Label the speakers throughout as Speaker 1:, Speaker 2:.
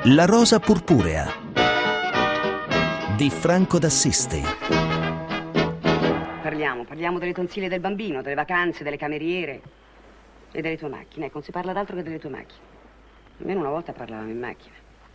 Speaker 1: La rosa purpurea di Franco d'Assisi.
Speaker 2: Parliamo delle tonsille del bambino, delle vacanze, delle cameriere e delle tue macchine. Ecco, non si parla d'altro che delle tue macchine. Almeno una volta parlavamo in macchina.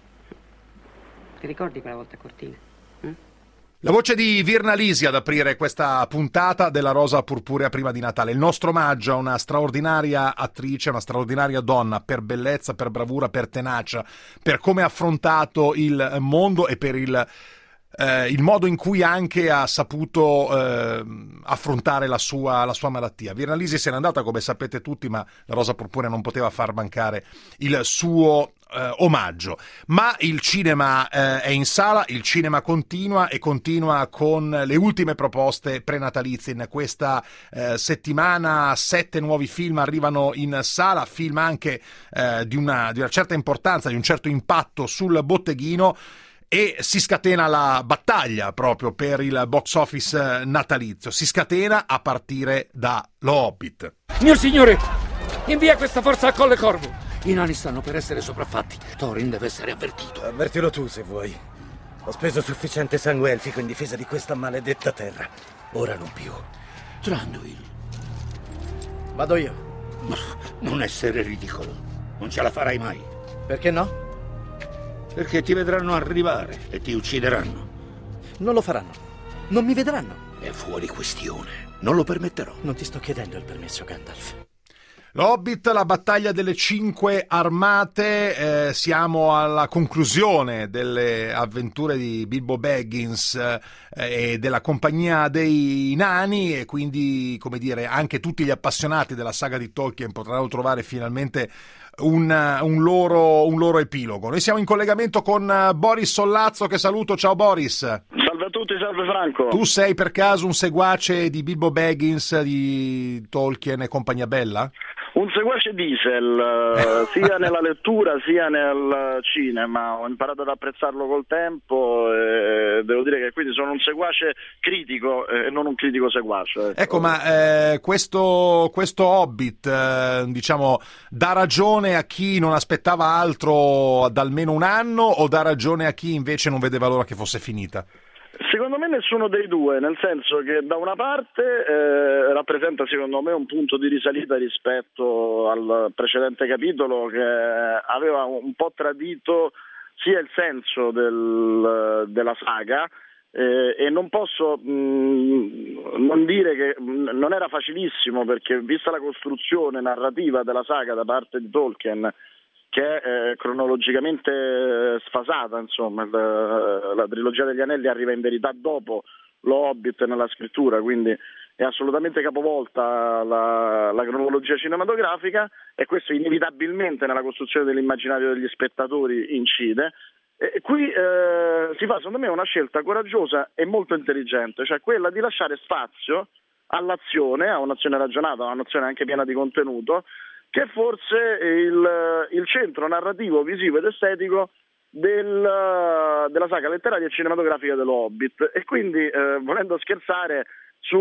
Speaker 2: Ti ricordi quella volta a Cortina?
Speaker 3: La voce di Virna Lisi ad aprire questa puntata della Rosa Purpurea prima di Natale. Il nostro omaggio a una straordinaria attrice, una straordinaria donna per bellezza, per bravura, per tenacia, per come ha affrontato il mondo e per il modo in cui anche ha saputo affrontare la sua malattia. Virna Lisi se n'è andata, come sapete tutti, ma la Rosa Purpurea non poteva far mancare il suo omaggio. Ma il cinema è in sala, il cinema continua e continua con le ultime proposte prenatalizie. In questa settimana 7 nuovi film arrivano in sala, film anche di una certa importanza, di un certo impatto sul botteghino. E si scatena la battaglia proprio per il box office natalizio. Si scatena a partire da Lo Hobbit.
Speaker 4: Mio signore, invia questa forza a Colle Corvo. I nani stanno per essere sopraffatti. Thorin deve essere avvertito.
Speaker 5: Avvertilo tu se vuoi. Ho speso sufficiente sangue elfico in difesa di questa maledetta terra. Ora non più.
Speaker 4: Thranduil.
Speaker 5: Vado io.
Speaker 4: Ma non essere ridicolo. Non ce la farai mai.
Speaker 5: Perché no?
Speaker 4: Perché ti vedranno arrivare e ti uccideranno.
Speaker 5: Non lo faranno. Non mi vedranno.
Speaker 4: È fuori questione. Non lo permetterò.
Speaker 5: Non ti sto chiedendo il permesso, Gandalf.
Speaker 3: Lo Hobbit, la battaglia delle 5 armate, siamo alla conclusione delle avventure di Bilbo Baggins e della compagnia dei nani, e quindi, come dire, anche tutti gli appassionati della saga di Tolkien potranno trovare finalmente un loro epilogo. Noi siamo in collegamento con Boris Sollazzo, che saluto. Ciao Boris.
Speaker 6: Salve a tutti, salve Franco.
Speaker 3: Tu sei per caso un seguace di Bilbo Baggins, di Tolkien e compagnia bella?
Speaker 6: Un seguace diesel, sia nella lettura sia nel cinema. Ho imparato ad apprezzarlo col tempo e devo dire che quindi sono un seguace critico e non un critico seguace.
Speaker 3: Ecco, ma questo Hobbit, diciamo, dà ragione a chi non aspettava altro da almeno un anno, o dà ragione a chi invece non vedeva l'ora che fosse finita?
Speaker 6: Secondo me nessuno dei due, nel senso che da una parte rappresenta secondo me un punto di risalita rispetto al precedente capitolo, che aveva un po' tradito sia il senso della saga, e non posso non dire che non era facilissimo, perché vista la costruzione narrativa della saga da parte di Tolkien, che è cronologicamente sfasata, insomma, la trilogia degli Anelli arriva in verità dopo Lo Hobbit nella scrittura, quindi è assolutamente capovolta la cronologia cinematografica, e questo inevitabilmente nella costruzione dell'immaginario degli spettatori incide. E qui si fa, secondo me, una scelta coraggiosa e molto intelligente, cioè quella di lasciare spazio all'azione, a un'azione ragionata, a un'azione anche piena di contenuto, che è forse il centro narrativo, visivo ed estetico della saga letteraria e cinematografica dello Hobbit. E quindi, volendo scherzare, su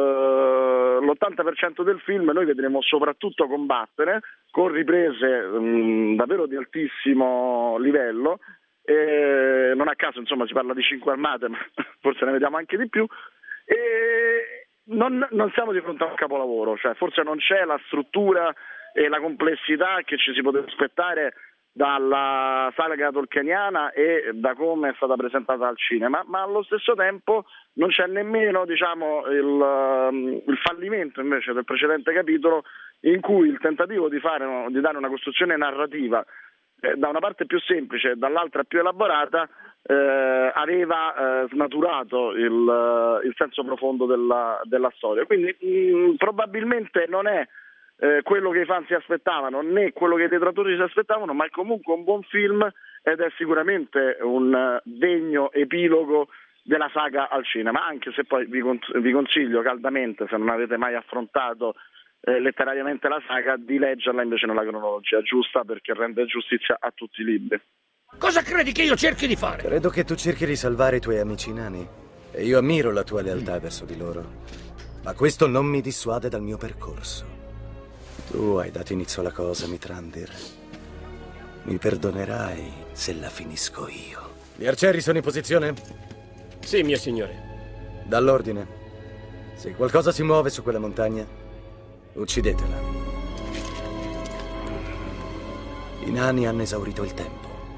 Speaker 6: l'80% del film noi vedremo soprattutto combattere, con riprese davvero di altissimo livello. Non a caso, insomma, si parla di 5 armate, ma forse ne vediamo anche di più. E non siamo di fronte a un capolavoro, cioè forse non c'è la struttura e la complessità che ci si poteva aspettare dalla saga tolkieniana e da come è stata presentata al cinema, ma allo stesso tempo non c'è nemmeno, diciamo, il fallimento invece del precedente capitolo, in cui il tentativo di dare una costruzione narrativa da una parte più semplice e dall'altra più elaborata aveva snaturato il senso profondo della storia. Quindi probabilmente non è quello che i fan si aspettavano, né quello che i detrattori si aspettavano, ma è comunque un buon film ed è sicuramente un degno epilogo della saga al cinema, anche se poi vi consiglio caldamente, se non avete mai affrontato letterariamente la saga, di leggerla invece nella cronologia giusta, perché rende giustizia a tutti i libri.
Speaker 4: Cosa credi che io cerchi di fare?
Speaker 5: Credo che tu cerchi di salvare i tuoi amici nani, e io ammiro la tua lealtà verso di loro, ma questo non mi dissuade dal mio percorso. Tu hai dato inizio alla cosa, Mithrandir. Mi perdonerai se la finisco io. Gli arcieri sono in posizione?
Speaker 7: Sì, mio signore.
Speaker 5: Dall'ordine. Se qualcosa si muove su quella montagna, uccidetela. I nani hanno esaurito il tempo.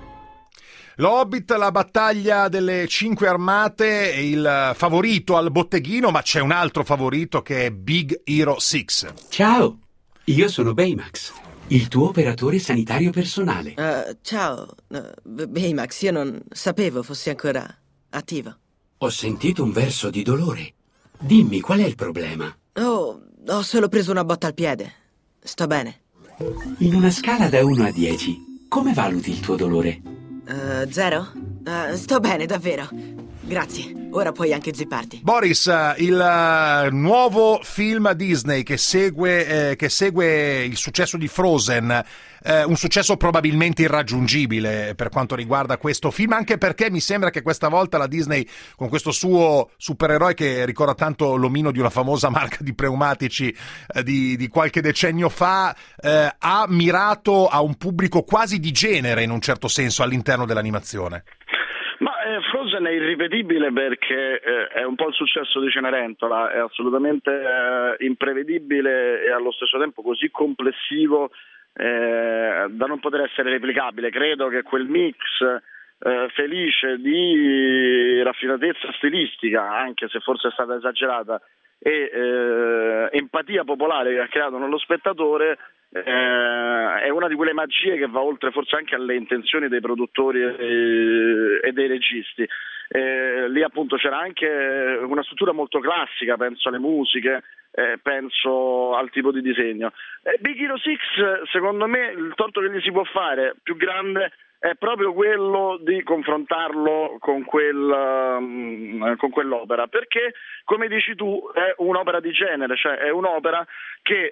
Speaker 3: Lo Hobbit, la battaglia delle 5 armate, è il favorito al botteghino, ma c'è un altro favorito che è Big Hero 6.
Speaker 8: Ciao, io sono Baymax, il tuo operatore sanitario personale.
Speaker 9: Ciao, Baymax, io non sapevo fossi ancora attivo.
Speaker 8: Ho sentito un verso di dolore. Dimmi, qual è il problema?
Speaker 9: Oh, ho solo preso una botta al piede. Sto bene.
Speaker 8: In una scala da 1 a 10, come valuti il tuo dolore?
Speaker 9: 0? Sto bene, davvero. Grazie. Ora puoi anche zipparti.
Speaker 3: Boris, il nuovo film Disney che segue il successo di Frozen, un successo probabilmente irraggiungibile per quanto riguarda questo film, anche perché mi sembra che questa volta la Disney, con questo suo supereroe che ricorda tanto l'omino di una famosa marca di pneumatici di qualche decennio fa, ha mirato a un pubblico quasi di genere in un certo senso all'interno dell'animazione.
Speaker 6: Ma Frozen è irripetibile perché è un po' il successo di Cenerentola, è assolutamente imprevedibile e allo stesso tempo così complessivo da non poter essere replicabile. Credo che quel mix felice di raffinatezza stilistica, anche se forse è stata esagerata, e empatia popolare che ha creato nello spettatore è una di quelle magie che va oltre forse anche alle intenzioni dei produttori e dei registi. Lì appunto c'era anche una struttura molto classica, penso alle musiche, penso al tipo di disegno. Big Hero 6, secondo me, il torto che gli si può fare più grande è proprio quello di confrontarlo con quell'opera, perché, come dici tu, è un'opera di genere, cioè è un'opera che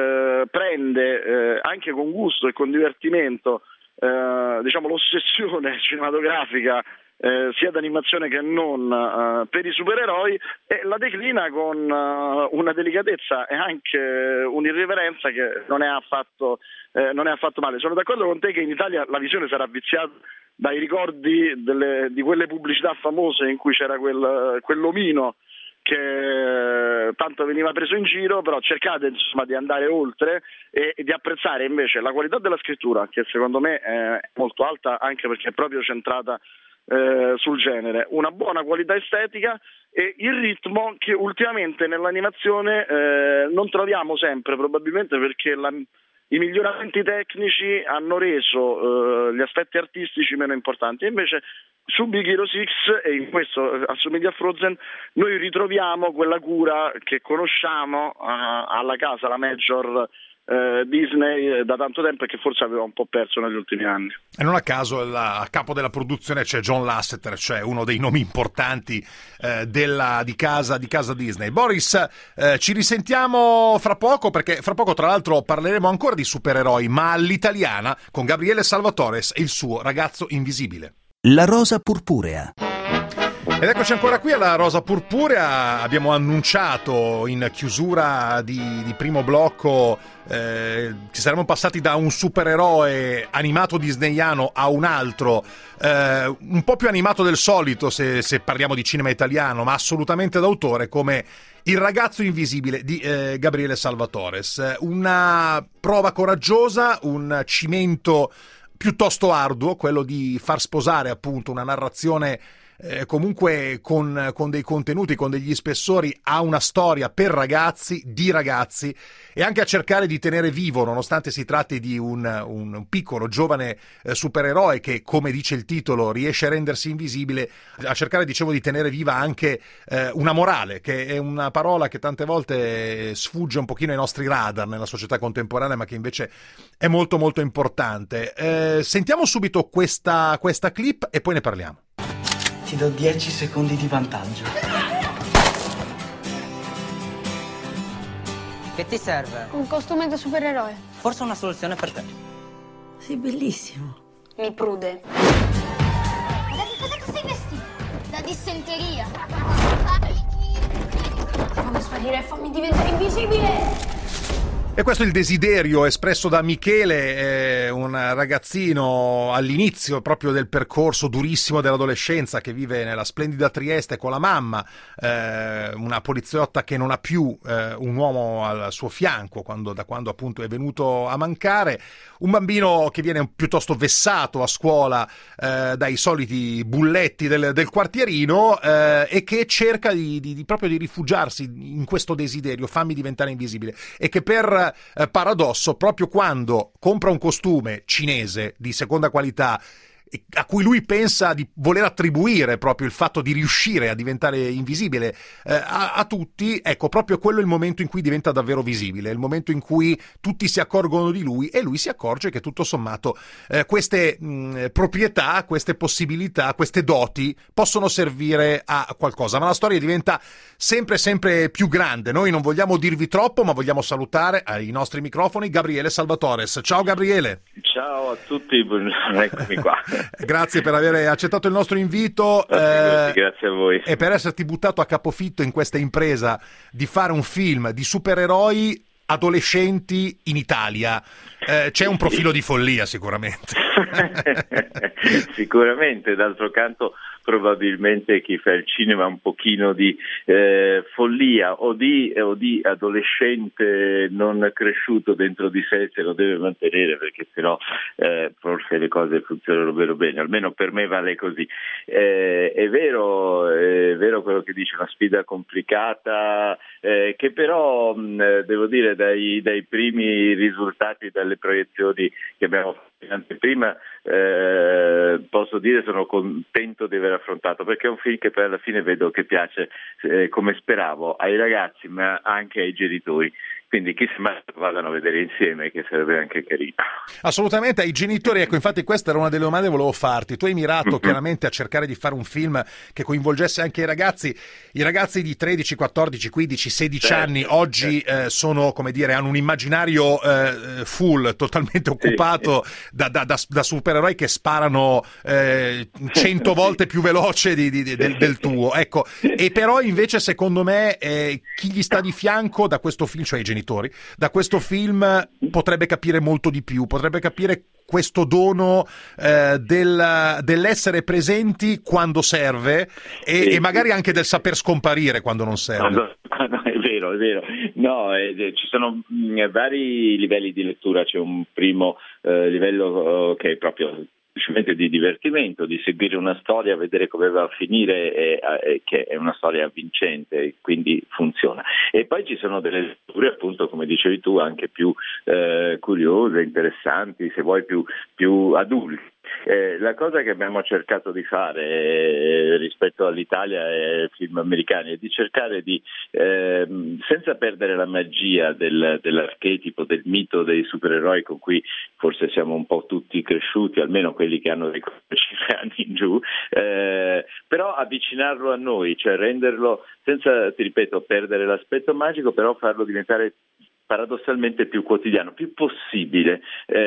Speaker 6: prende anche con gusto e con divertimento diciamo l'ossessione cinematografica sia d'animazione che non per i supereroi, e la declina con una delicatezza e anche un'irriverenza che non è affatto male. Sono d'accordo con te che in Italia la visione sarà viziata dai ricordi di quelle pubblicità famose in cui c'era quell'omino che tanto veniva preso in giro, però cercate insomma di andare oltre e di apprezzare invece la qualità della scrittura, che secondo me è molto alta anche perché è proprio centrata sul genere, una buona qualità estetica e il ritmo che ultimamente nell'animazione non troviamo sempre, probabilmente perché i miglioramenti tecnici hanno reso gli aspetti artistici meno importanti. Invece su Big Hero 6, e in questo assomiglia a Frozen, noi ritroviamo quella cura che conosciamo alla casa, la Major Disney da tanto tempo e che forse aveva un po' perso negli ultimi anni.
Speaker 3: E non a caso a capo della produzione c'è John Lasseter, cioè uno dei nomi importanti di casa Disney. Boris, ci risentiamo fra poco, perché fra poco tra l'altro parleremo ancora di supereroi, ma all'italiana, con Gabriele Salvatores e il suo Ragazzo Invisibile.
Speaker 1: La rosa purpurea.
Speaker 3: Ed eccoci ancora qui alla Rosa Purpurea. Abbiamo annunciato in chiusura di primo blocco che saremmo passati da un supereroe animato disneyano a un altro un po' più animato del solito se parliamo di cinema italiano, ma assolutamente d'autore, come Il Ragazzo Invisibile di Gabriele Salvatores. Una prova coraggiosa, un cimento piuttosto arduo, quello di far sposare appunto una narrazione comunque con dei contenuti, con degli spessori, a una storia per ragazzi, di ragazzi, e anche a cercare di tenere vivo, nonostante si tratti di un piccolo giovane supereroe che, come dice il titolo, riesce a rendersi invisibile, a cercare, dicevo, di tenere viva anche una morale, che è una parola che tante volte sfugge un pochino ai nostri radar nella società contemporanea, ma che invece è molto molto importante. Sentiamo subito questa clip e poi ne parliamo.
Speaker 10: Ti do 10 secondi di vantaggio.
Speaker 11: Che ti serve?
Speaker 12: Un costume da supereroe.
Speaker 11: Forse una soluzione per te.
Speaker 9: Sei bellissimo.
Speaker 12: Mi prude.
Speaker 13: Ma da che cosa ti sei vestito? Da dissenteria.
Speaker 12: Fammi sparire, fammi diventare invisibile.
Speaker 3: E questo è il desiderio espresso da Michele, un ragazzino all'inizio proprio del percorso durissimo dell'adolescenza, che vive nella splendida Trieste con la mamma, una poliziotta che non ha più un uomo al suo fianco da quando appunto è venuto a mancare, un bambino che viene piuttosto vessato a scuola dai soliti bulletti del quartierino, e che cerca proprio di rifugiarsi in questo desiderio, fammi diventare invisibile, e che per paradosso, proprio quando compra un costume cinese di seconda qualità a cui lui pensa di voler attribuire proprio il fatto di riuscire a diventare invisibile a tutti, ecco, proprio quello è il momento in cui diventa davvero visibile, è il momento in cui tutti si accorgono di lui e lui si accorge che tutto sommato queste proprietà, queste possibilità, queste doti possono servire a qualcosa, ma la storia diventa sempre più grande. Noi non vogliamo dirvi troppo, ma vogliamo salutare ai nostri microfoni Gabriele Salvatores. Ciao Gabriele.
Speaker 14: Ciao a tutti, eccomi qua.
Speaker 3: Grazie per aver accettato il nostro invito,
Speaker 14: grazie a voi,
Speaker 3: e per esserti buttato a capofitto in questa impresa di fare un film di supereroi adolescenti in Italia. C'è un profilo di follia sicuramente.
Speaker 14: Sicuramente, d'altro canto probabilmente chi fa il cinema ha un pochino di follia o di adolescente non cresciuto dentro di sé, se lo deve mantenere, perché sennò forse le cose funzionano bene, almeno per me vale così. È vero quello che dice, una sfida complicata, che però devo dire dai primi risultati, dalle proiezioni che abbiamo fatto in anteprima, posso dire sono contento di aver affrontato, perché è un film che poi alla fine vedo che piace, come speravo, ai ragazzi ma anche ai genitori. Quindi chissà, vadano a vedere insieme, che sarebbe anche carino.
Speaker 3: Assolutamente, ai genitori, ecco, infatti questa era una delle domande che volevo farti. Tu hai mirato chiaramente a cercare di fare un film che coinvolgesse anche i ragazzi di 13, 14, 15, 16 anni, oggi sono, come dire, hanno un immaginario full, totalmente occupato da supereroi che sparano 100 volte più veloce del tuo, ecco. E però invece secondo me chi gli sta di fianco da questo film, cioè i genitori, da questo film potrebbe capire molto di più, potrebbe capire questo dono dell'essere presenti quando serve e magari anche del saper scomparire quando non serve.
Speaker 14: No, è vero. No, ci sono vari livelli di lettura. C'è un primo livello che è proprio semplicemente di divertimento, di seguire una storia, vedere come va a finire, che è una storia vincente, quindi funziona. E poi ci sono delle letture, appunto, come dicevi tu, anche più curiose, interessanti, se vuoi più adulti. La cosa che abbiamo cercato di fare rispetto all'Italia e ai film americani è di cercare di, senza perdere la magia dell'archetipo, del mito dei supereroi con cui forse siamo un po' tutti cresciuti, almeno quelli che hanno dei 5 anni in giù, però avvicinarlo a noi, cioè renderlo, senza, ti ripeto, perdere l'aspetto magico, però farlo diventare paradossalmente più quotidiano, più possibile.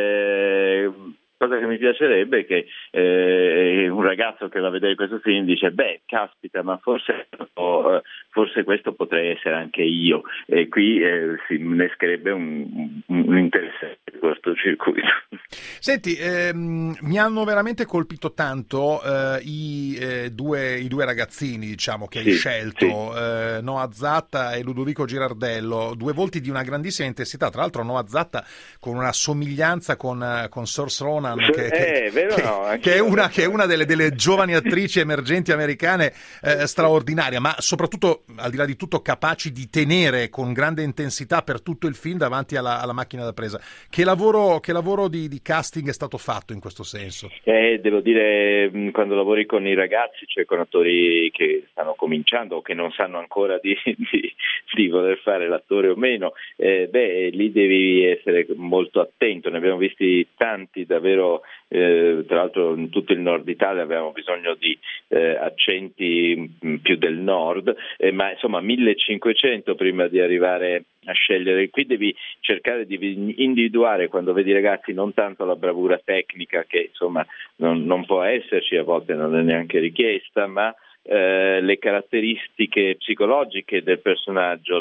Speaker 14: Cosa che mi piacerebbe è che un ragazzo che va a vedere questo film dice: beh, caspita, ma forse questo potrei essere anche io, e qui si innescherebbe un interessante cortocircuito.
Speaker 3: Senti, mi hanno veramente colpito tanto i due ragazzini, diciamo, che hai scelto, Noah Zatta e Ludovico Girardello, due volti di una grandissima intensità, tra l'altro Noah Zatta con una somiglianza con Saoirse Ronan, che è una delle giovani attrici emergenti americane straordinaria, ma soprattutto, al di là di tutto, capaci di tenere con grande intensità per tutto il film davanti alla macchina da presa. Che lavoro di casting è stato fatto in questo senso?
Speaker 14: Devo dire, quando lavori con i ragazzi, cioè con attori che stanno cominciando o che non sanno ancora di voler fare l'attore o meno, lì devi essere molto attento. Ne abbiamo visti tanti davvero, tra l'altro in tutto il nord Italia abbiamo bisogno di accenti più del nord, ma insomma 1500 prima di arrivare a scegliere. Qui devi cercare di individuare, quando vedi i ragazzi, non tanto la bravura tecnica, che insomma non può esserci, a volte non è neanche richiesta, ma le caratteristiche psicologiche del personaggio,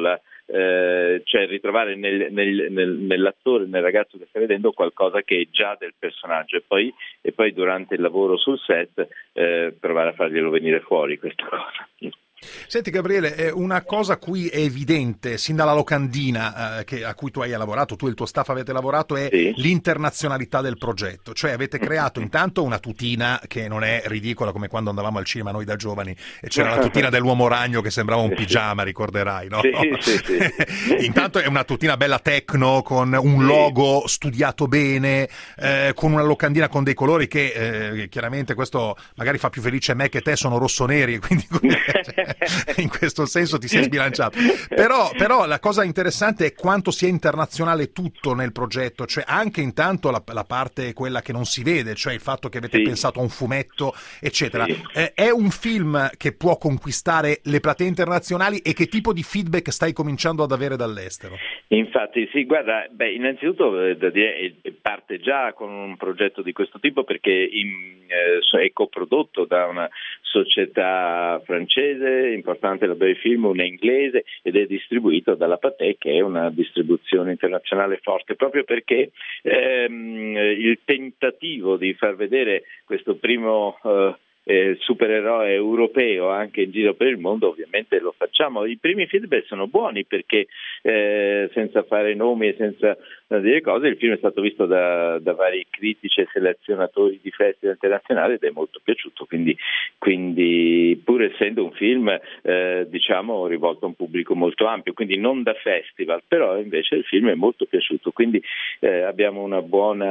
Speaker 14: cioè ritrovare nell'attore, nel ragazzo che sta vedendo qualcosa che è già del personaggio e poi durante il lavoro sul set provare a farglielo venire fuori questa cosa.
Speaker 3: Senti Gabriele, una cosa qui è evidente sin dalla locandina a cui tu hai lavorato, tu e il tuo staff avete lavorato, è l'internazionalità del progetto, cioè avete creato intanto una tutina che non è ridicola come quando andavamo al cinema noi da giovani e c'era la tutina dell'uomo ragno che sembrava un pigiama, ricorderai, no? Sì. Intanto è una tutina bella techno con un logo studiato bene, con una locandina con dei colori che chiaramente questo magari fa più felice me che te, sono rossoneri, quindi in questo senso ti sei sbilanciato, però la cosa interessante è quanto sia internazionale tutto nel progetto, cioè anche intanto la parte quella che non si vede, cioè il fatto che avete pensato a un fumetto eccetera. È un film che può conquistare le platee internazionali e che tipo di feedback stai cominciando ad avere dall'estero?
Speaker 14: Infatti sì, guarda, innanzitutto da dire, parte già con un progetto di questo tipo perché è coprodotto da una società francese importante, la Bay Film, una inglese, ed è distribuito dalla Pathé, che è una distribuzione internazionale forte, proprio perché il tentativo di far vedere questo primo supereroe europeo anche in giro per il mondo, ovviamente lo facciamo. I primi feedback sono buoni perché senza fare nomi e senza dire cose, il film è stato visto da vari critici e selezionatori di festival internazionali ed è molto piaciuto, quindi pur essendo un film diciamo rivolto a un pubblico molto ampio, quindi non da festival, però invece il film è molto piaciuto, quindi abbiamo un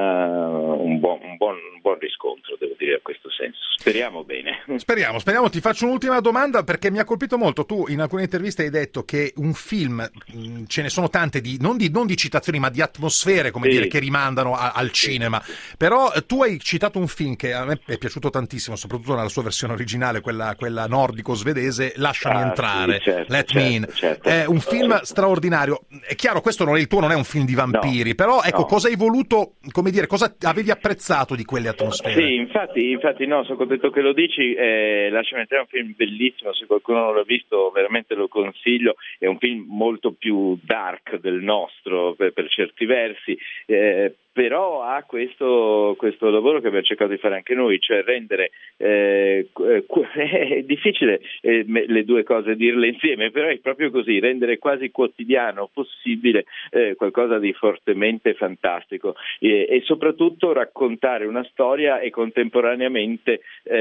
Speaker 14: buon riscontro, devo dire, a questo senso. Speriamo bene.
Speaker 3: Speriamo. Ti faccio un'ultima domanda perché mi ha colpito molto. Tu in alcune interviste hai detto che un film, ce ne sono tante non di citazioni ma di atmosfere, come dire, che rimandano al cinema, però tu hai citato un film che a me è piaciuto tantissimo, soprattutto nella sua versione originale, quella nordico-svedese, Lasciami entrare, Let Me In. È un film straordinario. È chiaro, questo il tuo non è un film di vampiri, però ecco, cosa hai voluto, come dire, cosa avevi apprezzato di quelle atmosfere?
Speaker 14: Sì, infatti no, sono contento che lo dici. Lasciami entrare, è un film bellissimo, se qualcuno non l'ha visto veramente lo consiglio, è un film molto più dark del nostro per certi versi, però ha questo lavoro che abbiamo cercato di fare anche noi, cioè rendere è difficile le due cose dirle insieme, però è proprio così, rendere quasi quotidiano possibile qualcosa di fortemente fantastico e soprattutto raccontare una storia e contemporaneamente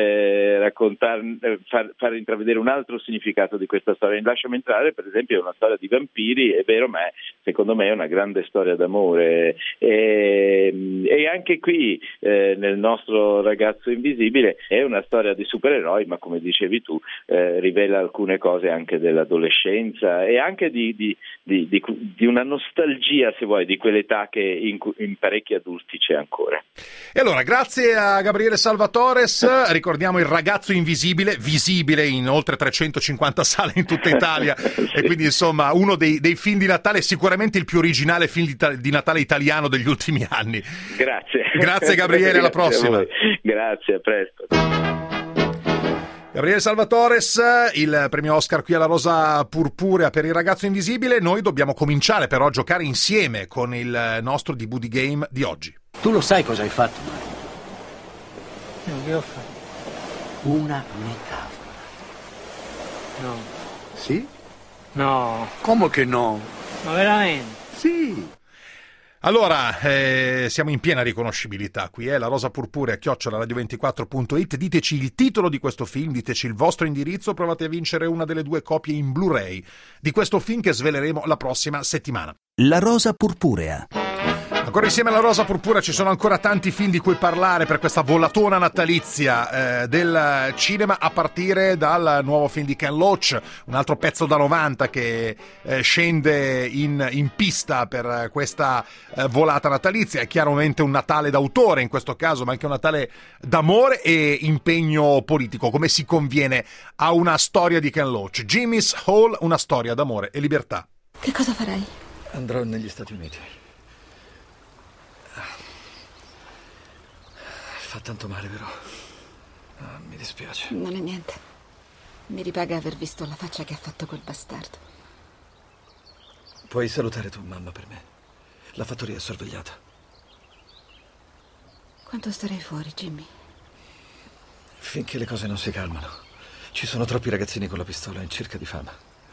Speaker 14: far intravedere un altro significato di questa storia. In Lasciami entrare, per esempio, è una storia di vampiri, è vero, ma secondo me è una grande storia d'amore. E anche qui nel nostro Ragazzo Invisibile è una storia di supereroi, ma come dicevi tu rivela alcune cose anche dell'adolescenza e anche di una nostalgia, se vuoi, di quell'età che in parecchi adulti c'è ancora.
Speaker 3: E allora, grazie a Gabriele Salvatores, ricordiamo Il Ragazzo Invisibile, visibile in oltre 350 sale in tutta Italia e quindi insomma uno dei film di Natale, sicuramente il più originale film di Natale italiano degli ultimi anni. Grazie Gabriele, alla prossima.
Speaker 14: Grazie, a presto.
Speaker 3: Gabriele Salvatores, il premio Oscar qui alla Rosa Purpurea per Il Ragazzo Invisibile. Noi dobbiamo cominciare però a giocare insieme con il nostro debut di game di oggi.
Speaker 4: Tu lo sai cosa hai fatto, Mario?
Speaker 10: Che ho fatto?
Speaker 4: Una metafora.
Speaker 10: No.
Speaker 4: Sì?
Speaker 10: No.
Speaker 4: Come che no?
Speaker 10: Ma veramente?
Speaker 3: Sì. Allora, siamo in piena riconoscibilità qui, la Rosa Purpurea @radio24.it. Diteci il titolo di questo film, diteci il vostro indirizzo, provate a vincere una delle 2 copie in Blu-ray di questo film che sveleremo la prossima settimana.
Speaker 1: La Rosa Purpurea.
Speaker 3: Ancora insieme alla Rosa Purpurea ci sono ancora tanti film di cui parlare per questa volatona natalizia del cinema, a partire dal nuovo film di Ken Loach, un altro pezzo da 90 che scende in pista per questa volata natalizia. È chiaramente un Natale d'autore in questo caso, ma anche un Natale d'amore e impegno politico, come si conviene a una storia di Ken Loach. Jimmy's Hall, una storia d'amore e libertà.
Speaker 12: Che cosa farai?
Speaker 15: Andrò negli Stati Uniti. Fa tanto male, però. Mi dispiace.
Speaker 12: Non è niente. Mi ripaga aver visto la faccia che ha fatto quel bastardo.
Speaker 15: Puoi salutare tua mamma per me. La fattoria è sorvegliata.
Speaker 16: Quanto starei fuori, Jimmy?
Speaker 15: Finché le cose non si calmano. Ci sono troppi ragazzini con la pistola in cerca di fama.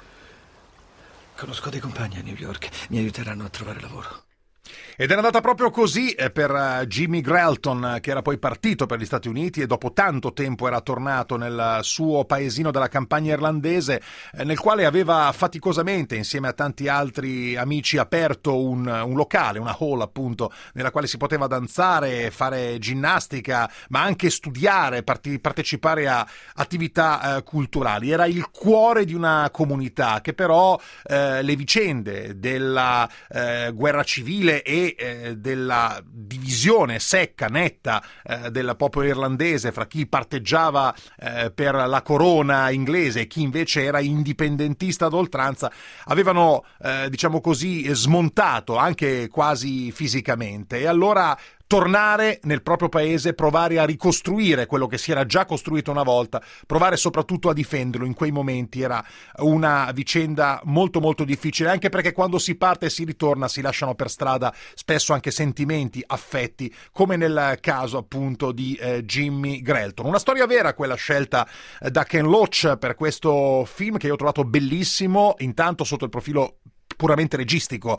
Speaker 15: Conosco dei compagni a New York. Mi aiuteranno a trovare lavoro.
Speaker 3: Ed è andata proprio così per Jimmy Grelton, che era poi partito per gli Stati Uniti e dopo tanto tempo era tornato nel suo paesino della campagna irlandese, nel quale aveva faticosamente, insieme a tanti altri amici, aperto un locale, una hall appunto, nella quale si poteva danzare, fare ginnastica, ma anche studiare, partecipare a attività culturali. Era il cuore di una comunità che però le vicende della guerra civile e della divisione secca, netta del popolo irlandese fra chi parteggiava per la corona inglese e chi invece era indipendentista ad oltranza, avevano diciamo così smontato anche quasi fisicamente. E allora tornare nel proprio paese, provare a ricostruire quello che si era già costruito una volta, provare soprattutto a difenderlo in quei momenti era una vicenda molto molto difficile, anche perché quando si parte e si ritorna si lasciano per strada spesso anche sentimenti, affetti, come nel caso appunto di Jimmy Grelton. Una storia vera quella scelta da Ken Loach per questo film, che io ho trovato bellissimo, intanto sotto il profilo puramente registico,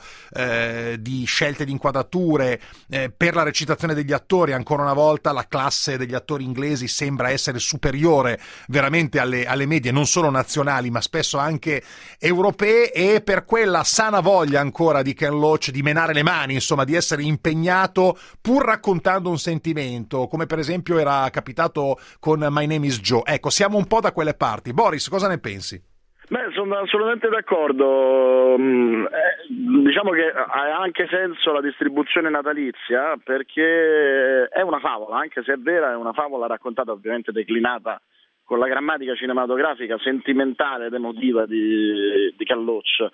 Speaker 3: di scelte di inquadrature, per la recitazione degli attori. Ancora una volta la classe degli attori inglesi sembra essere superiore veramente alle medie, non solo nazionali ma spesso anche europee, e per quella sana voglia ancora di Ken Loach di menare le mani, insomma di essere impegnato pur raccontando un sentimento, come per esempio era capitato con My Name is Joe. Ecco, siamo un po' da quelle parti. Boris, cosa ne pensi?
Speaker 6: Beh, sono assolutamente d'accordo. Diciamo che ha anche senso la distribuzione natalizia, perché è una favola, anche se è vera, è una favola raccontata, ovviamente declinata con la grammatica cinematografica sentimentale ed emotiva di Ken Loach.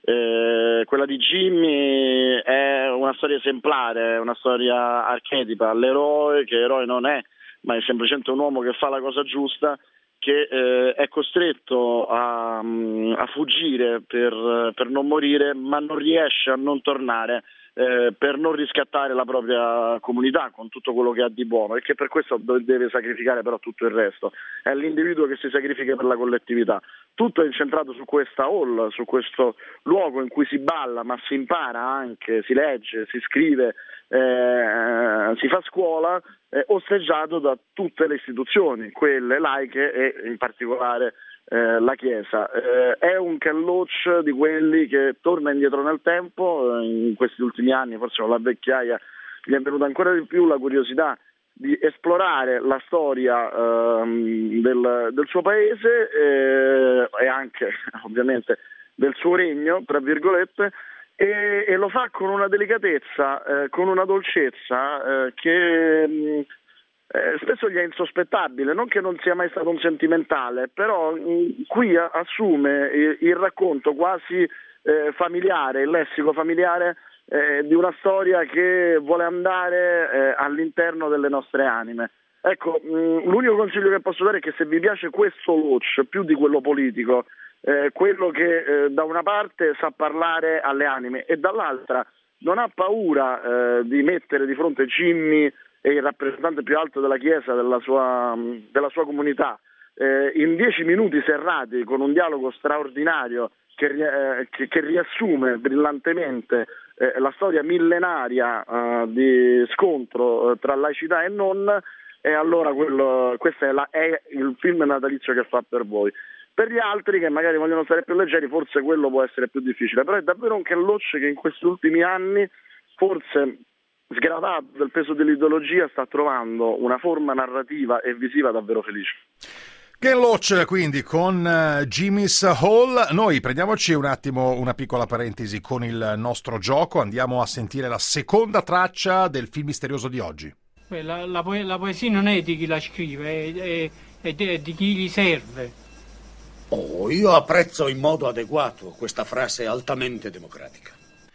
Speaker 6: Quella di Jimmy è una storia esemplare, è una storia archetipa, l'eroe che eroe non è, ma è semplicemente un uomo che fa la cosa giusta, che è costretto a fuggire per non morire, ma non riesce a non tornare per non riscattare la propria comunità con tutto quello che ha di buono, e che per questo deve sacrificare però tutto il resto. È l'individuo che si sacrifica per la collettività. Tutto è incentrato su questa hall, su questo luogo in cui si balla, ma si impara anche, si legge, si scrive, si fa scuola, osteggiato da tutte le istituzioni, quelle laiche e in particolare la Chiesa. È un Ken Loach di quelli che torna indietro nel tempo. In questi ultimi anni, forse con la vecchiaia, gli è venuta ancora di più la curiosità di esplorare la storia del suo paese e anche ovviamente del suo regno, tra virgolette, e lo fa con una delicatezza, con una dolcezza che spesso gli è insospettabile. Non che non sia mai stato un sentimentale, però qui assume il racconto quasi familiare, il lessico familiare di una storia che vuole andare all'interno delle nostre anime. Ecco, l'unico consiglio che posso dare è che se vi piace questo Loach più di quello politico, quello che da una parte sa parlare alle anime e dall'altra non ha paura di mettere di fronte Jimmy e il rappresentante più alto della Chiesa della sua comunità in 10 minuti serrati, con un dialogo straordinario che riassume brillantemente la storia millenaria di scontro tra laicità e non, e allora questo è il film natalizio che fa per voi. Per gli altri che magari vogliono stare più leggeri, forse quello può essere più difficile, però è davvero un Ken Loach che in questi ultimi anni, forse sgravato del peso dell'ideologia, sta trovando una forma narrativa e visiva davvero felice.
Speaker 3: Ken Loach quindi con Jimmy's Hall. Noi prendiamoci un attimo una piccola parentesi con il nostro gioco, andiamo a sentire la seconda traccia del film misterioso di oggi.
Speaker 10: La poesia non è di chi la scrive, è di chi gli serve.
Speaker 4: Oh, io apprezzo in modo adeguato questa frase altamente democratica.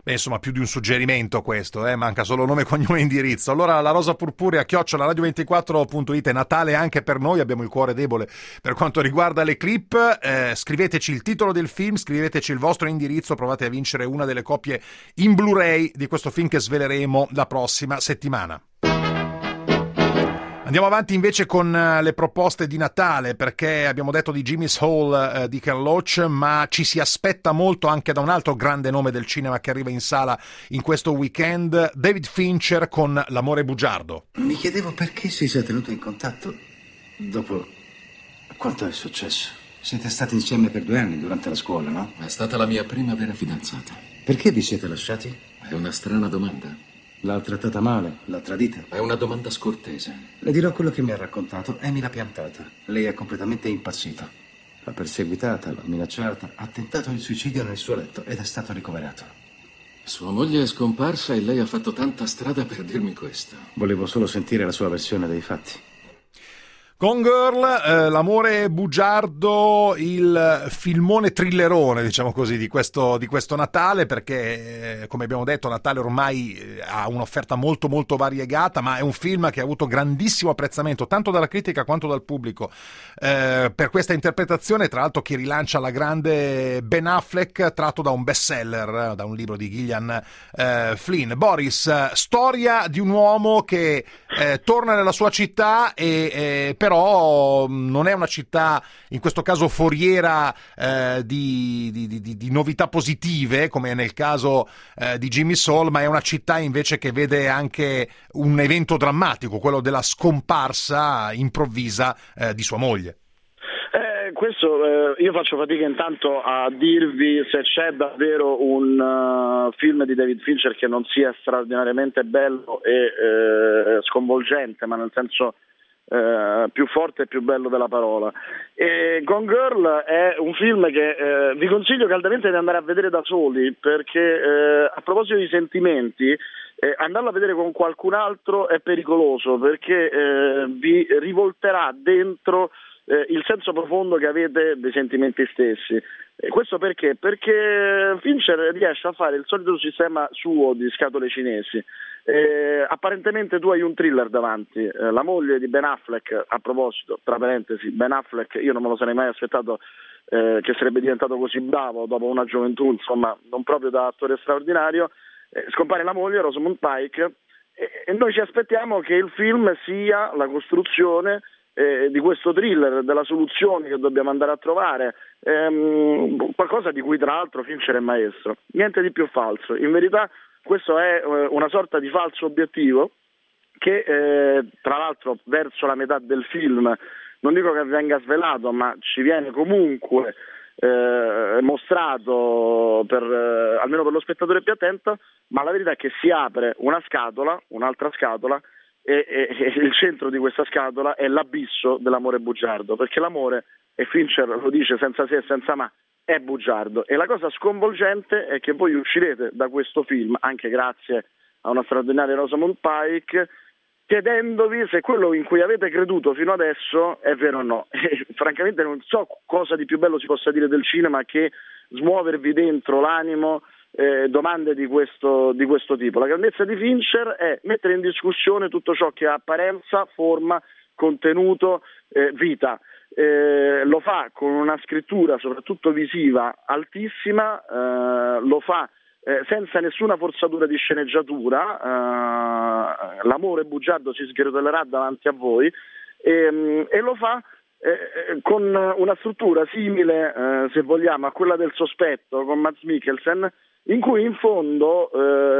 Speaker 3: Beh, insomma, più di un suggerimento questo, manca solo nome, cognome e indirizzo. Allora, La Rosa Purpurea @radio24.it, è Natale anche per noi, abbiamo il cuore debole per quanto riguarda le clip. Scriveteci il titolo del film, scriveteci il vostro indirizzo, provate a vincere una delle copie in Blu-ray di questo film che sveleremo la prossima settimana. Andiamo avanti invece con le proposte di Natale, perché abbiamo detto di Jimmy's Hall di Ken Loach, ma ci si aspetta molto anche da un altro grande nome del cinema che arriva in sala in questo weekend, David Fincher con L'amore bugiardo.
Speaker 17: Mi chiedevo perché si sia tenuto in contatto dopo quanto è successo. Siete stati insieme per 2 anni durante la scuola, no?
Speaker 18: È stata la mia prima vera fidanzata.
Speaker 17: Perché vi siete lasciati?
Speaker 18: È una strana domanda.
Speaker 17: L'ha trattata male? L'ha tradita?
Speaker 18: È una domanda scortese.
Speaker 17: Le dirò quello che mi ha raccontato. Amy l'ha piantata. Lei è completamente impazzita. L'ha perseguitata, l'ha minacciata, ha tentato il suicidio nel suo letto ed è stato ricoverato.
Speaker 18: Sua moglie è scomparsa e lei ha fatto tanta strada per dirmi questo.
Speaker 17: Volevo solo sentire la sua versione dei fatti.
Speaker 3: Gone Girl, L'amore bugiardo, il filmone thrillerone, diciamo così, di questo Natale, perché come abbiamo detto Natale ormai ha un'offerta molto molto variegata, ma è un film che ha avuto grandissimo apprezzamento tanto dalla critica quanto dal pubblico per questa interpretazione, tra l'altro che rilancia la grande Ben Affleck, tratto da un bestseller, da un libro di Gillian Flynn. Boris, storia di un uomo che torna nella sua città e però non è una città, in questo caso foriera di novità positive, come nel caso di Jimmy's Hall, ma è una città invece che vede anche un evento drammatico, quello della scomparsa improvvisa di sua moglie.
Speaker 6: Questo io faccio fatica intanto a dirvi se c'è davvero un film di David Fincher che non sia straordinariamente bello e sconvolgente, ma nel senso più forte e più bello della parola. E Gone Girl è un film che vi consiglio caldamente di andare a vedere da soli, perché a proposito di sentimenti, andarlo a vedere con qualcun altro è pericoloso, perché vi rivolterà dentro il senso profondo che avete dei sentimenti stessi. Questo perché? Perché Fincher riesce a fare il solito sistema suo di scatole cinesi. Apparentemente tu hai un thriller davanti, la moglie di Ben Affleck, a proposito, tra parentesi, Ben Affleck io non me lo sarei mai aspettato che sarebbe diventato così bravo dopo una gioventù, insomma, non proprio da attore straordinario. Scompare la moglie, Rosamund Pike, e noi ci aspettiamo che il film sia la costruzione di questo thriller, della soluzione che dobbiamo andare a trovare, qualcosa di cui tra l'altro Fincher è maestro, niente di più falso. In verità questo è una sorta di falso obiettivo che tra l'altro verso la metà del film, non dico che venga svelato, ma ci viene comunque mostrato almeno per lo spettatore più attento, ma la verità è che si apre una scatola, un'altra scatola, e il centro di questa scatola è l'abisso dell'amore bugiardo, perché l'amore, e Fincher lo dice senza se e senza ma, è bugiardo. E la cosa sconvolgente è che voi uscirete da questo film, anche grazie a una straordinaria Rosamund Pike, chiedendovi se quello in cui avete creduto fino adesso è vero o no. E francamente non so cosa di più bello si possa dire del cinema che smuovervi dentro l'animo domande di questo tipo. La grandezza di Fincher è mettere in discussione tutto ciò che ha apparenza, forma, contenuto, vita. Lo fa con una scrittura soprattutto visiva altissima, lo fa senza nessuna forzatura di sceneggiatura, l'amore bugiardo si sgretolerà davanti a voi, e lo fa con una struttura simile, se vogliamo, a quella del Sospetto con Mads Mikkelsen, in cui in fondo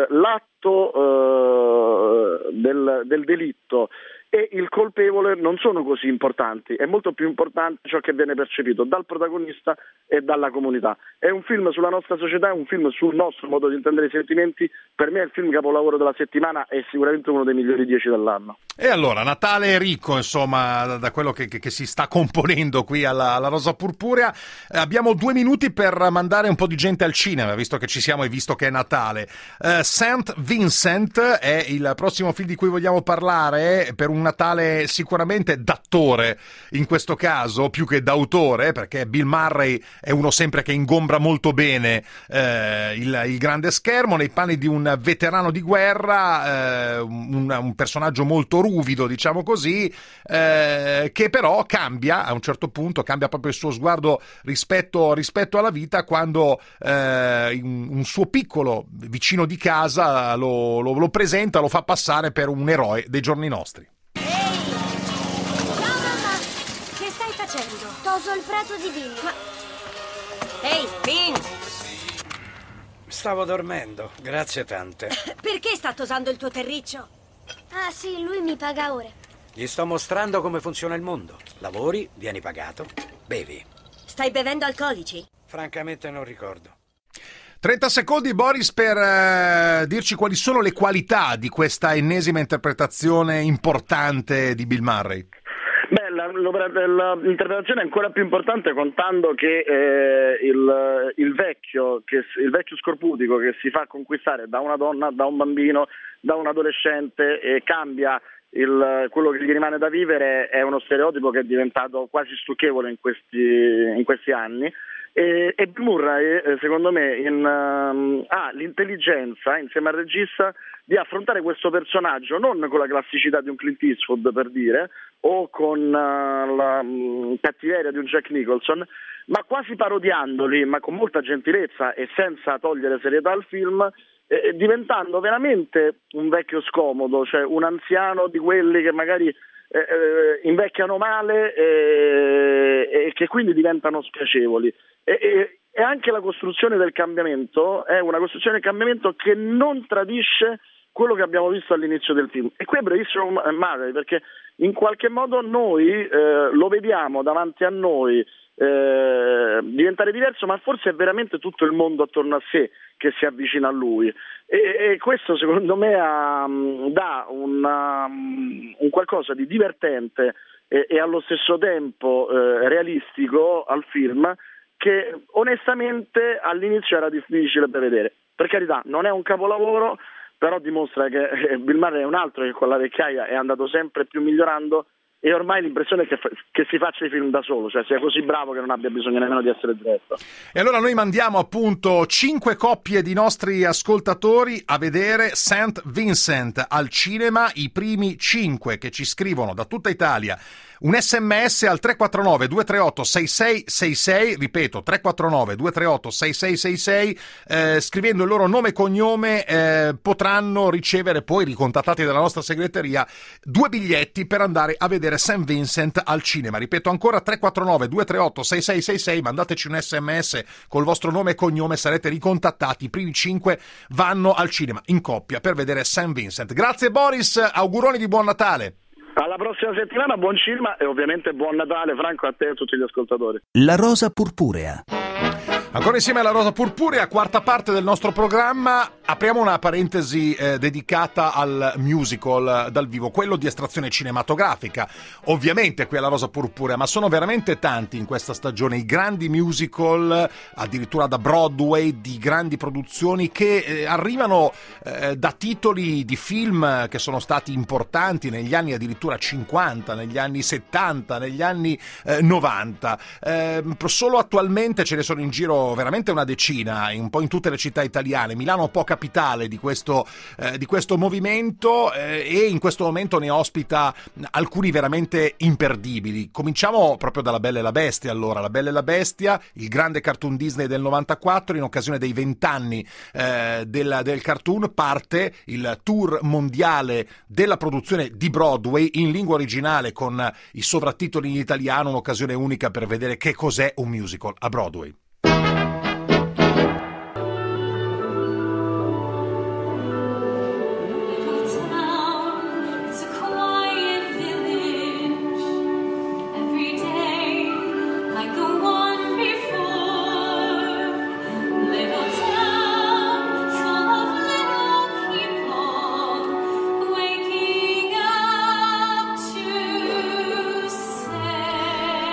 Speaker 6: l'atto del delitto e il colpevole non sono così importanti, è molto più importante ciò che viene percepito dal protagonista e dalla comunità. È un film sulla nostra società, è un film sul nostro modo di intendere i sentimenti. Per me è il film capolavoro della settimana e sicuramente uno dei migliori 10 dell'anno. E
Speaker 3: allora, Natale è ricco, insomma, da quello che si sta componendo qui alla Rosa Purpurea. Abbiamo 2 minuti per mandare un po' di gente al cinema, visto che ci siamo e visto che è Natale. Saint Vincent è il prossimo film di cui vogliamo parlare, per un Natale sicuramente d'attore in questo caso, più che d'autore, perché Bill Murray è uno sempre che ingombra molto bene il grande schermo, nei panni di un veterano di guerra, un personaggio molto ruvido, diciamo così, che però cambia a un certo punto, cambia proprio il suo sguardo rispetto alla vita quando un suo piccolo vicino di casa lo presenta, lo fa passare per un eroe dei giorni nostri.
Speaker 13: Ehi! Ciao mamma! Che stai facendo? Toso il prato di Vin.
Speaker 19: Ehi, Vin!
Speaker 20: Stavo dormendo, grazie tante.
Speaker 19: Perché sta tosando il tuo terriccio?
Speaker 13: Ah sì, lui mi paga ore.
Speaker 20: Gli sto mostrando come funziona il mondo. Lavori, vieni pagato, bevi.
Speaker 19: Stai bevendo alcolici?
Speaker 20: Francamente non ricordo.
Speaker 3: 30 secondi, Boris, per dirci quali sono le qualità di questa ennesima interpretazione importante di Bill Murray.
Speaker 6: Beh, l'interpretazione è ancora più importante contando che il vecchio scorputico che si fa conquistare da una donna, da un bambino, da un adolescente e cambia quello che gli rimane da vivere, è uno stereotipo che è diventato quasi stucchevole in questi anni. E Bill Murray, secondo me, ha l'intelligenza, insieme al regista, di affrontare questo personaggio non con la classicità di un Clint Eastwood, per dire, o con la cattiveria di un Jack Nicholson, ma quasi parodiandoli, ma con molta gentilezza e senza togliere serietà al film, diventando veramente un vecchio scomodo, cioè un anziano di quelli che magari invecchiano male e che quindi diventano spiacevoli. E anche la costruzione del cambiamento è una costruzione del cambiamento che non tradisce quello che abbiamo visto all'inizio del film. E qui è brevissimo Murray, perché in qualche modo noi lo vediamo davanti a noi diventare diverso, ma forse è veramente tutto il mondo attorno a sé che si avvicina a lui, e questo secondo me dà un qualcosa di divertente e allo stesso tempo realistico al film, che onestamente all'inizio era difficile prevedere. Per carità, non è un capolavoro, però dimostra che Bill Murray è un altro che con la vecchiaia è andato sempre più migliorando, e ormai l'impressione è che si faccia i film da solo, cioè sia così bravo che non abbia bisogno nemmeno di essere diretto.
Speaker 3: E allora noi mandiamo appunto 5 coppie di nostri ascoltatori a vedere St. Vincent al cinema, i primi 5 che ci scrivono da tutta Italia un SMS al 349 238 6666, ripeto 349 238 6666, scrivendo il loro nome e cognome, potranno ricevere poi, ricontattati dalla nostra segreteria, 2 biglietti per andare a vedere St. Vincent al cinema. Ripeto ancora 349 238 6666, mandateci un SMS col vostro nome e cognome, sarete ricontattati, i primi 5 vanno al cinema in coppia per vedere St. Vincent. Grazie Boris, auguroni di buon Natale.
Speaker 6: Alla prossima settimana, buon cinema e ovviamente buon Natale, Franco, a te e a tutti gli ascoltatori.
Speaker 1: La Rosa Purpurea.
Speaker 3: Ancora insieme alla Rosa Purpurea, quarta parte del nostro programma. Apriamo una parentesi dedicata al musical dal vivo, quello di estrazione cinematografica, ovviamente qui alla Rosa Purpurea, ma sono veramente tanti in questa stagione i grandi musical, addirittura da Broadway, di grandi produzioni che arrivano da titoli di film che sono stati importanti negli anni addirittura 50, negli anni 70, negli anni 90. Solo attualmente ce ne sono in giro veramente una decina, un po' in tutte le città italiane. Milano un po' capitale di questo movimento, e in questo momento ne ospita alcuni veramente imperdibili. Cominciamo proprio dalla Bella e la Bestia. Allora, La Bella e la Bestia, il grande cartoon Disney del 94, in occasione dei 20 anni del cartoon, parte il tour mondiale della produzione di Broadway in lingua originale con i sovrattitoli in italiano, un'occasione unica per vedere che cos'è un musical a Broadway.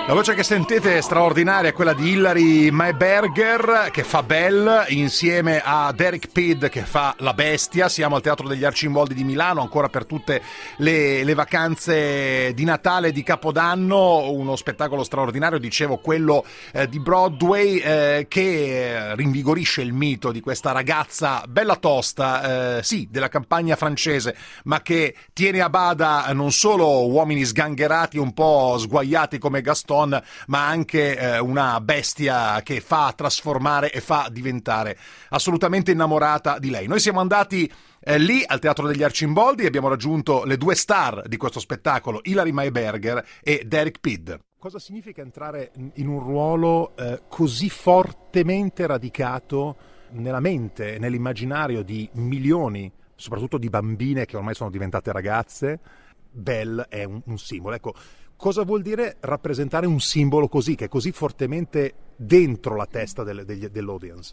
Speaker 3: La voce che sentite è straordinaria, è quella di Hilary Mayberger che fa Belle insieme a Derek Pidd che fa La Bestia. Siamo al Teatro degli Arcimboldi di Milano ancora per tutte le vacanze di Natale e di Capodanno, uno spettacolo straordinario, dicevo quello di Broadway che rinvigorisce il mito di questa ragazza bella tosta, sì, della campagna francese, ma che tiene a bada non solo uomini sgangherati un po' sguaiati come Gaston, ma anche una bestia che fa trasformare e fa diventare assolutamente innamorata di lei. Noi siamo andati lì al Teatro degli Arcimboldi e abbiamo raggiunto le due star di questo spettacolo, Hilary Mayberger e Derek Pidd. Cosa significa entrare in un ruolo così fortemente radicato nella mente, nell'immaginario di milioni, soprattutto di bambine che ormai sono diventate ragazze? Belle è un simbolo. Ecco, cosa vuol dire rappresentare un simbolo così, che è così fortemente dentro la testa dell'audience?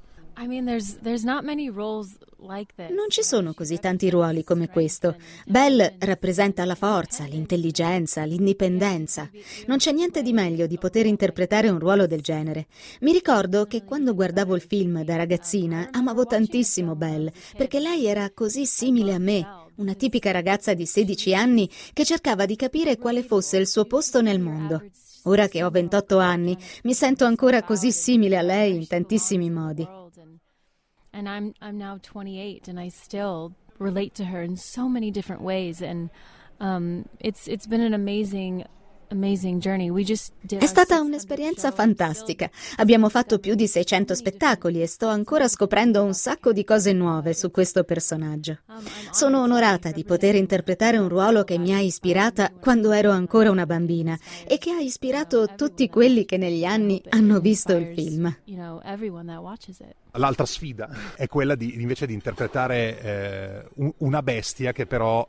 Speaker 21: Non ci sono così tanti ruoli come questo. Belle rappresenta la forza, l'intelligenza, l'indipendenza. Non c'è niente di meglio di poter interpretare un ruolo del genere. Mi ricordo che quando guardavo il film da ragazzina amavo tantissimo Belle, perché lei era così simile a me. Una tipica ragazza di 16 anni che cercava di capire quale fosse il suo posto nel mondo. Ora che ho 28 anni, mi sento ancora così simile a lei in tantissimi modi.
Speaker 22: And I'm now 28 and I still relate to her in so many different ways, and it's been an amazing journey.
Speaker 21: È stata un'esperienza fantastica. Abbiamo fatto più di 600 spettacoli e sto ancora scoprendo un sacco di cose nuove su questo personaggio. Sono onorata di poter interpretare un ruolo che mi ha ispirata quando ero ancora una bambina e che ha ispirato tutti quelli che negli anni hanno visto il film.
Speaker 3: L'altra sfida è quella invece di interpretare una bestia che però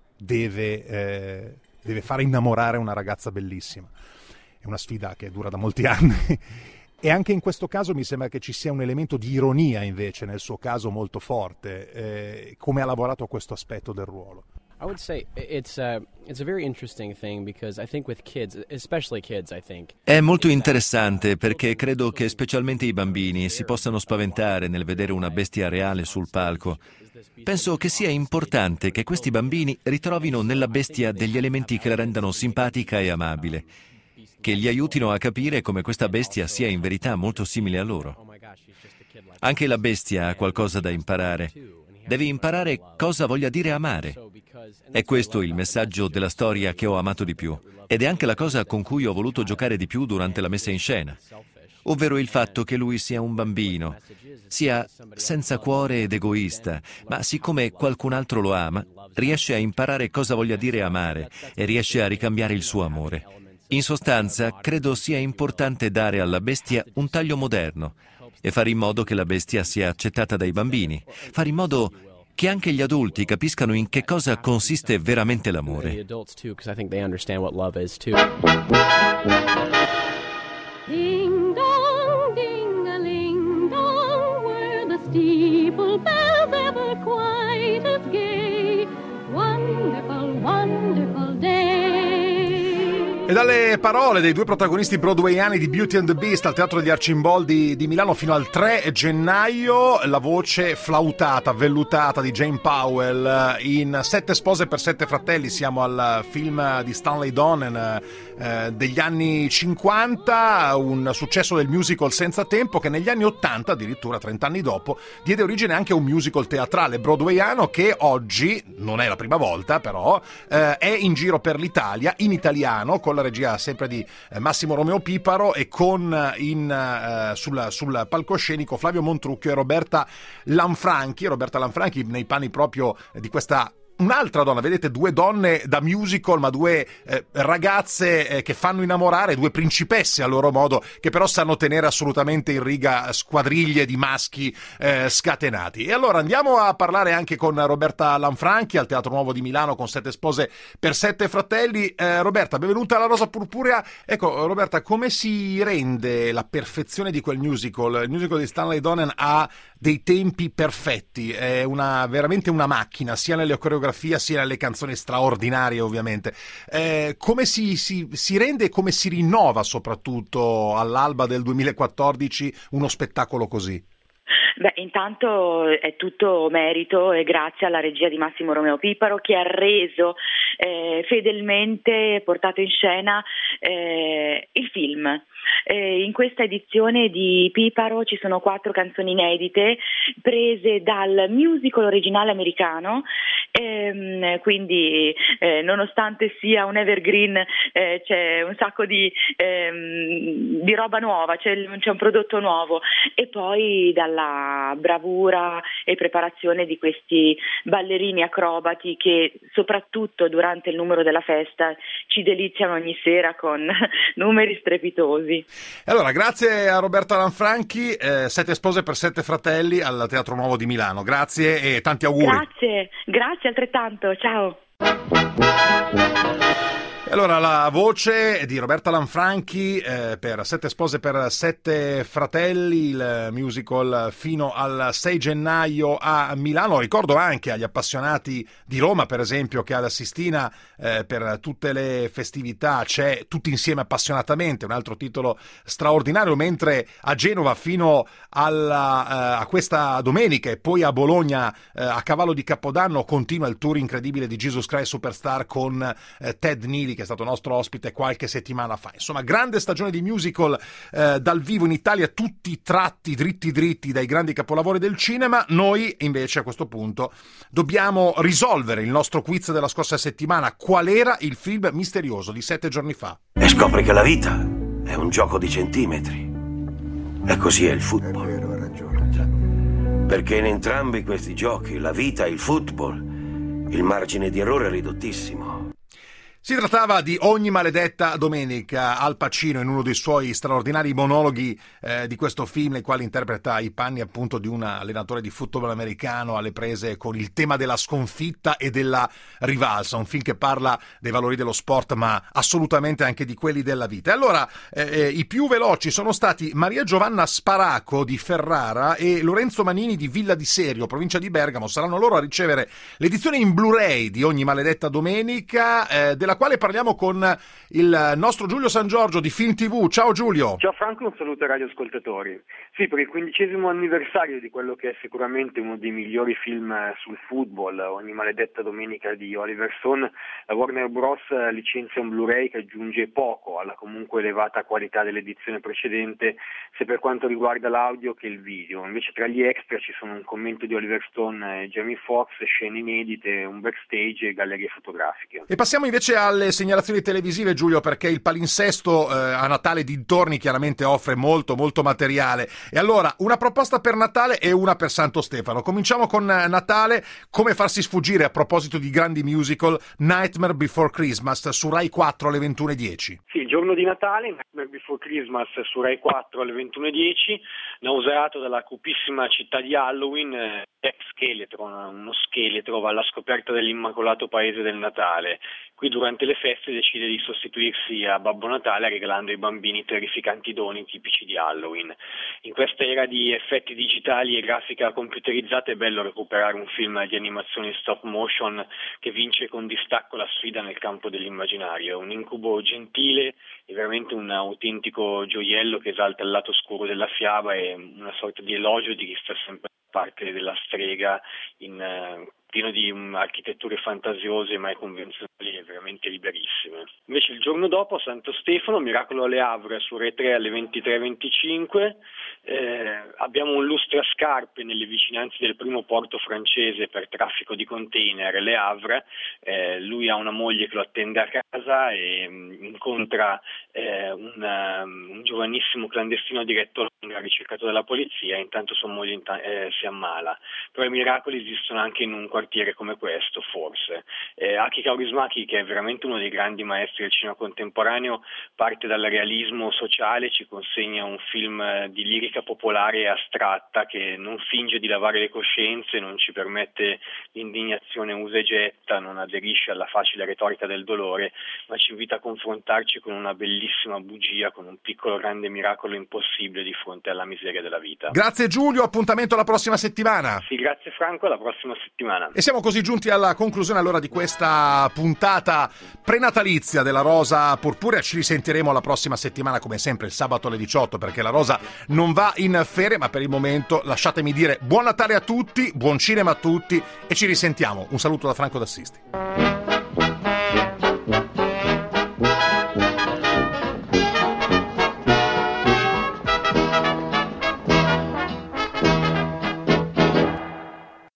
Speaker 3: deve fare innamorare una ragazza bellissima. È una sfida che dura da molti anni e anche in questo caso mi sembra che ci sia un elemento di ironia invece nel suo caso molto forte. Come ha lavorato a questo aspetto del ruolo?
Speaker 7: I would say it's a very interesting thing because I think with kids, especially kids, I think.
Speaker 23: È molto interessante perché credo che specialmente i bambini si possano spaventare nel vedere una bestia reale sul palco. Penso che sia importante che questi bambini ritrovino nella bestia degli elementi che la rendano simpatica e amabile, che gli aiutino a capire come questa bestia sia in verità molto simile a loro. Anche la bestia ha qualcosa da imparare. Deve imparare cosa voglia dire amare. È questo il messaggio della storia che ho amato di più, ed è anche la cosa con cui ho voluto giocare di più durante la messa in scena, ovvero il fatto che lui sia un bambino, sia senza cuore ed egoista, ma siccome qualcun altro lo ama, riesce a imparare cosa voglia dire amare e riesce a ricambiare il suo amore. In sostanza, credo sia importante dare alla bestia un taglio moderno e fare in modo che la bestia sia accettata dai bambini, fare in modo che anche gli adulti capiscano in che cosa consiste veramente l'amore.
Speaker 24: Ding dong, ding-a-ling dong, were the steeple bells ever quite as gay? Wonderful, wonderful day.
Speaker 3: E dalle parole dei due protagonisti broadwayani di Beauty and the Beast al Teatro degli Arcimboldi di Milano fino al 3 gennaio, la voce flautata, vellutata di Jane Powell in 7 spose per 7 fratelli. Siamo al film di Stanley Donen degli anni 50, un successo del musical senza tempo che negli anni 80, addirittura 30 anni dopo, diede origine anche a un musical teatrale broadwayano che oggi, non è la prima volta però, è in giro per l'Italia, in italiano, con la regia sempre di Massimo Romeo Piparo e con sul palcoscenico Flavio Montrucchio e Roberta Lanfranchi nei panni proprio di questa un'altra donna, vedete, due donne da musical, ma due ragazze che fanno innamorare, due principesse a loro modo, che però sanno tenere assolutamente in riga squadriglie di maschi scatenati. E allora andiamo a parlare anche con Roberta Lanfranchi al Teatro Nuovo di Milano con 7 spose per 7 fratelli. Roberta, benvenuta alla Rosa Purpurea. Ecco, Roberta, come si rende la perfezione di quel musical? Il musical di Stanley Donen ha dei tempi perfetti, è veramente una macchina, sia nelle coreografie coreografia sia nelle canzoni straordinarie ovviamente. Come si rende e come si rinnova soprattutto all'alba del 2014 uno spettacolo così?
Speaker 2: Beh, intanto è tutto merito e grazie alla regia di Massimo Romeo Piparo, che ha reso fedelmente portato in scena il film. In questa edizione di Piparo ci sono 4 canzoni inedite prese dal musical originale americano, quindi nonostante sia un evergreen c'è un sacco di roba nuova, c'è un prodotto nuovo, e poi dalla bravura e preparazione di questi ballerini acrobati che soprattutto durante il numero della festa ci deliziano ogni sera con numeri strepitosi.
Speaker 3: Allora, grazie a Roberta Lanfranchi, 7 spose per 7 fratelli al Teatro Nuovo di Milano. Grazie e tanti auguri.
Speaker 2: Grazie altrettanto, ciao.
Speaker 3: Allora, la voce di Roberta Lanfranchi per 7 spose per 7 fratelli, il musical fino al 6 gennaio a Milano. Ricordo anche agli appassionati di Roma, per esempio, che alla Sistina per tutte le festività c'è Tutti insieme appassionatamente, un altro titolo straordinario, mentre a Genova fino a questa domenica e poi a Bologna a cavallo di Capodanno continua il tour incredibile di Jesus Christ Superstar con Ted Neely, che è stato nostro ospite qualche settimana fa. Insomma, grande stagione di musical dal vivo in Italia, tutti tratti dritti dai grandi capolavori del cinema. Noi invece a questo punto dobbiamo risolvere il nostro quiz della scorsa settimana: qual era il film misterioso di 7 giorni fa?
Speaker 5: E scopri che la vita è un gioco di centimetri. E così è il football. Perché in entrambi questi giochi, la vita e il football, il margine di errore è ridottissimo.
Speaker 3: Si trattava di Ogni maledetta domenica. Al Pacino, in uno dei suoi straordinari monologhi di questo film, nei quali interpreta i panni appunto di un allenatore di football americano alle prese con il tema della sconfitta e della rivalsa, un film che parla dei valori dello sport ma assolutamente anche di quelli della vita. E allora i più veloci sono stati Maria Giovanna Sparaco di Ferrara e Lorenzo Manini di Villa di Serio, provincia di Bergamo. Saranno loro a ricevere l'edizione in Blu-ray di Ogni maledetta domenica, della quale parliamo con il nostro Giulio San Giorgio di Film TV. Ciao Giulio.
Speaker 8: Ciao Franco, un saluto ai radioascoltatori. Sì, per il 15° anniversario di quello che è sicuramente uno dei migliori film sul football, Ogni maledetta domenica di Oliver Stone, la Warner Bros. Licenzia un Blu-ray che aggiunge poco alla comunque elevata qualità dell'edizione precedente, sia per quanto riguarda l'audio che il video. Invece tra gli extra ci sono un commento di Oliver Stone e Jamie Foxx, scene inedite, un backstage e gallerie fotografiche.
Speaker 3: E passiamo invece alle segnalazioni televisive, Giulio, perché il palinsesto a Natale dintorni chiaramente offre molto materiale. E allora, una proposta per Natale e una per Santo Stefano. Cominciamo con Natale. Come farsi sfuggire, a proposito di grandi musical, Nightmare Before Christmas su Rai 4 alle 21:10.
Speaker 8: Sì, il giorno di Natale, Nightmare Before Christmas su Rai 4 alle 21:10, nauseato dalla cupissima città di Halloween, Jack Skeleton, uno scheletro, va alla scoperta dell'immacolato paese del Natale. Qui durante le feste decide di sostituirsi a Babbo Natale regalando ai bambini terrificanti doni tipici di Halloween. In questa era di effetti digitali e grafica computerizzata è bello recuperare un film di animazione stop motion che vince con distacco la sfida nel campo dell'immaginario. Un incubo gentile e veramente un autentico gioiello che esalta il lato scuro della fiaba e una sorta di elogio di chi sta sempre parte della strega, pieno di architetture fantasiose mai convenzionali e veramente liberissime. Invece il giorno dopo, Santo Stefano, Miracolo alle Havre su Rai 3 alle 23:25, abbiamo un lustrascarpe nelle vicinanze del primo porto francese per traffico di container, Le Havre. Lui ha una moglie che lo attende a casa e incontra un giovanissimo clandestino diretto ricercato dalla polizia, intanto sua moglie si ammala. Però i miracoli esistono anche in un quartiere come questo, forse. Aki Kaurismäki, che è veramente uno dei grandi maestri del cinema contemporaneo, parte dal realismo sociale, ci consegna un film di lirica popolare e astratta che non finge di lavare le coscienze, non ci permette l'indignazione usa e getta, non aderisce alla facile retorica del dolore, ma ci invita a confrontarci con una bellissima bugia, con un piccolo grande miracolo impossibile di fronte fronte alla miseria della vita.
Speaker 3: Grazie Giulio, appuntamento alla prossima settimana.
Speaker 8: Sì, grazie Franco, alla prossima settimana.
Speaker 3: E siamo così giunti alla conclusione allora di questa puntata prenatalizia della Rosa Purpurea. Ci risentiremo la prossima settimana come sempre il sabato alle 18, perché la Rosa non va in ferie, ma per il momento lasciatemi dire buon Natale a tutti, buon cinema a tutti e ci risentiamo. Un saluto da Franco D'Assisti.